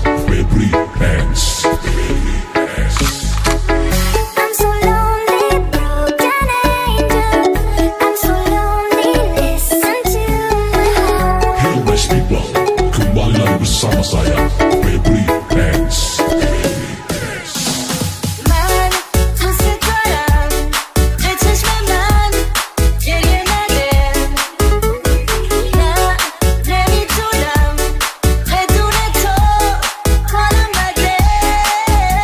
Febri Hands. I'm so lonely, broken angel. I'm so lonely, listen to my heart. Hey nice people, kembali lagi bersama saya Febri Hands. 만 웃을 거야. 내치면 난 예리하게 나 내미도랑 해도 해도 화난 말게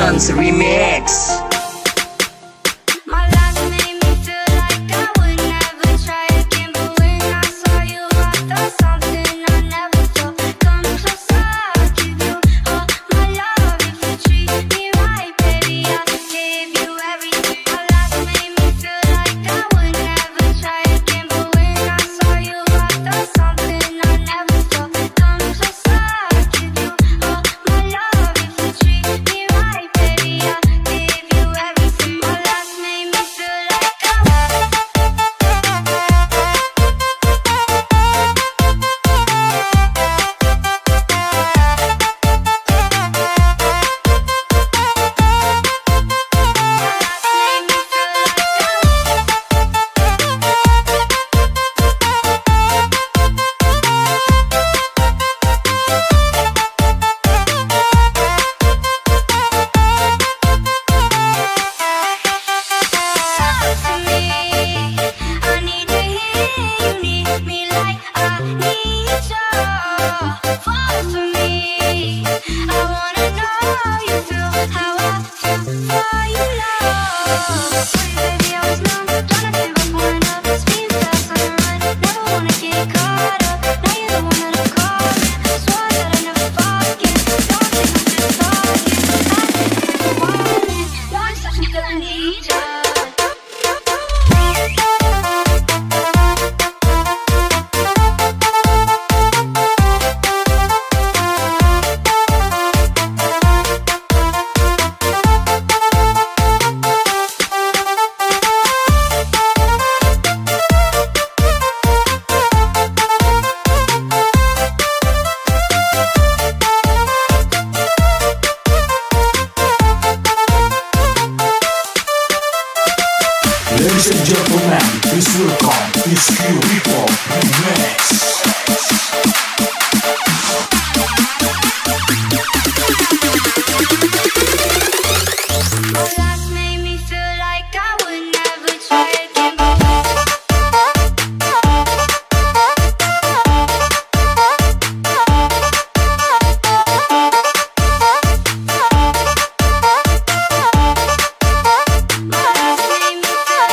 Productions Remix. My life made me feel like I would never try again, but when I saw you, I felt something I never felt. Come closer, I'll give you all my love. If you treat me right, baby, I'll give you everything. My life made me feel like I would never try again, but when I saw you, I felt something I never felt. Come closer, I'll give you all my love. If you treat me right, baby, I'll give you everything. My life made me feel like I I need to hear you need me like I need you. Fall for me. I wanna know you feel how I feel for you, love. Baby, I was numb, trying to give up one up. Speed fast on the run, never wanna get caught up. Now you're the one that I'm calling. Swore that I never forget. Don't think I'm just talking. I think I'm wanting. One touch, nigga, I need you. Ladies and gentlemen, please welcome Whiskey Report Remix. My life made me feel like I would never try again. My life made me feel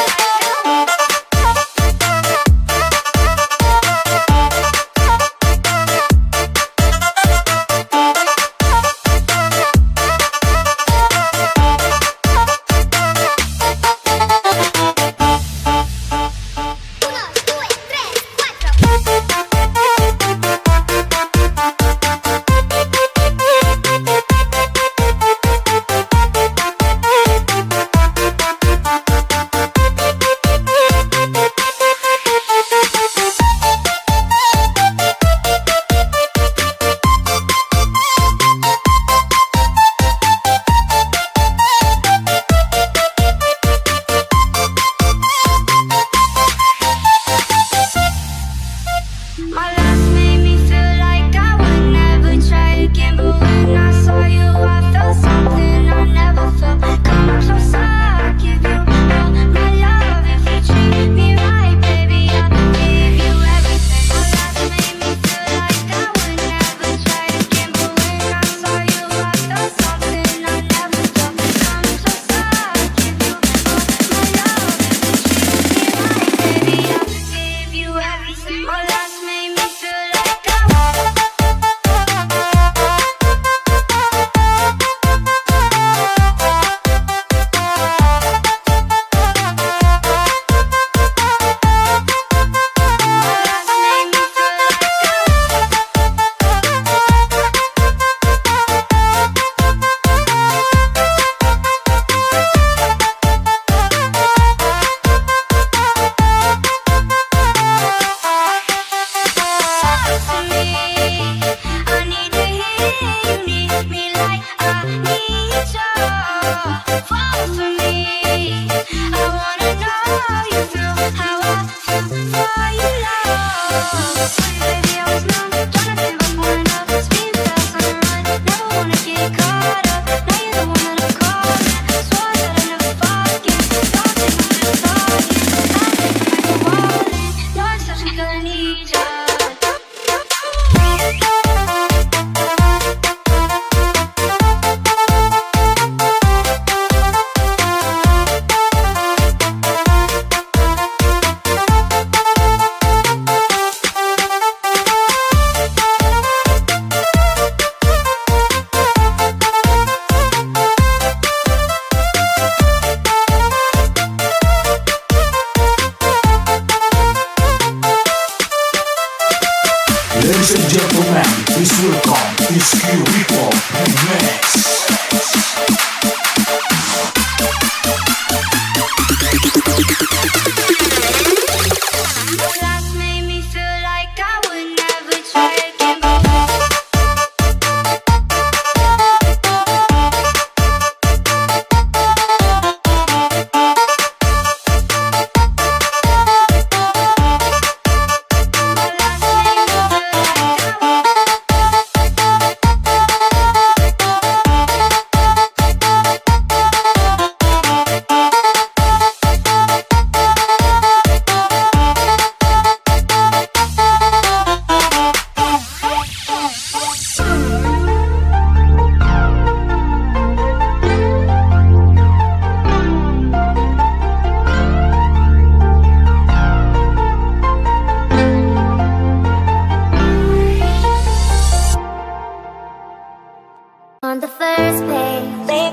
My life made me feel like I would never try again, but when I saw you, I felt something I never felt. Come closer, I'll give you all my love. If you treat me right, baby, I'll give you everything. My life made me feel like I would never try again, but when I saw you, I felt something I never felt. Come closer, I'll give you all my love. If you treat me right, baby, I'll give you everything. My life made me feel like I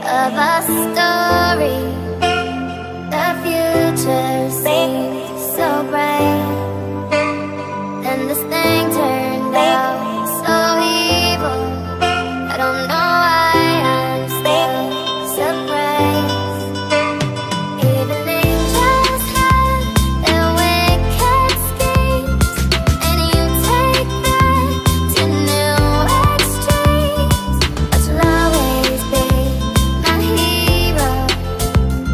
of a story. The future seemed so bright, and this thing turned out so evil. I don't know why I'm still surprised. Even angels have their wicked schemes, and you take that to new extremes. But you'll always be my hero.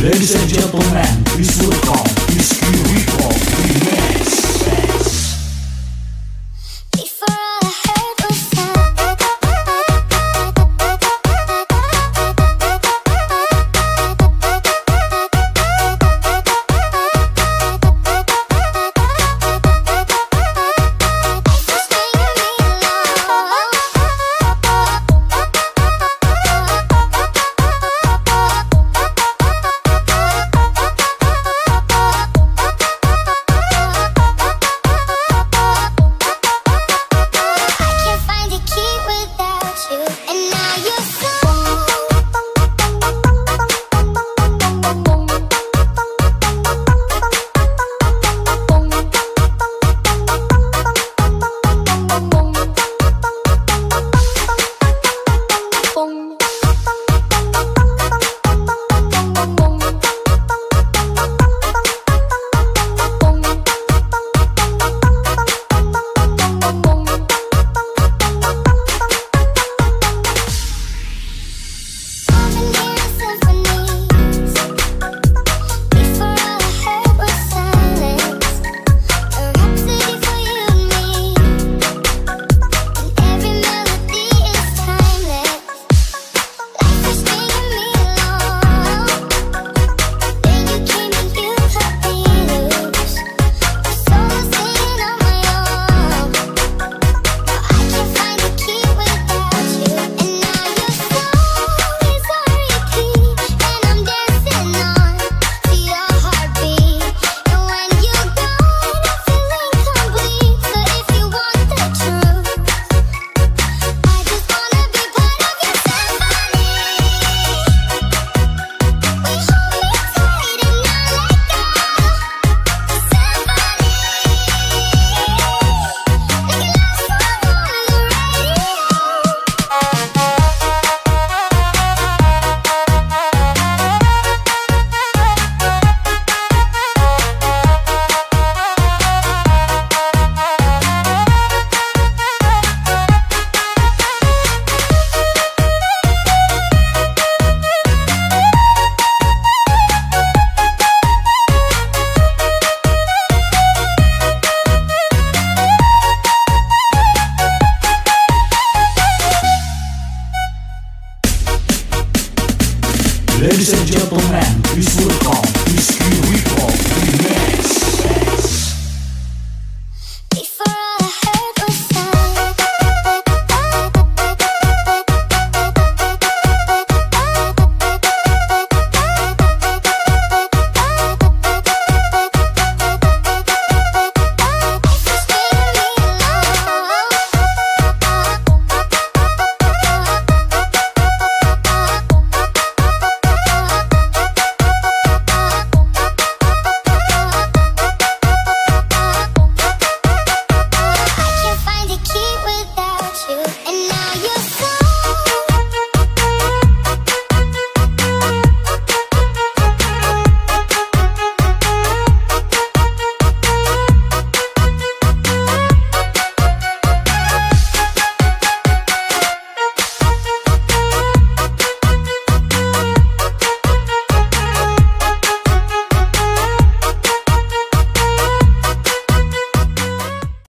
Ladies and gentlemen, please welcome Whiskey Rico Remix.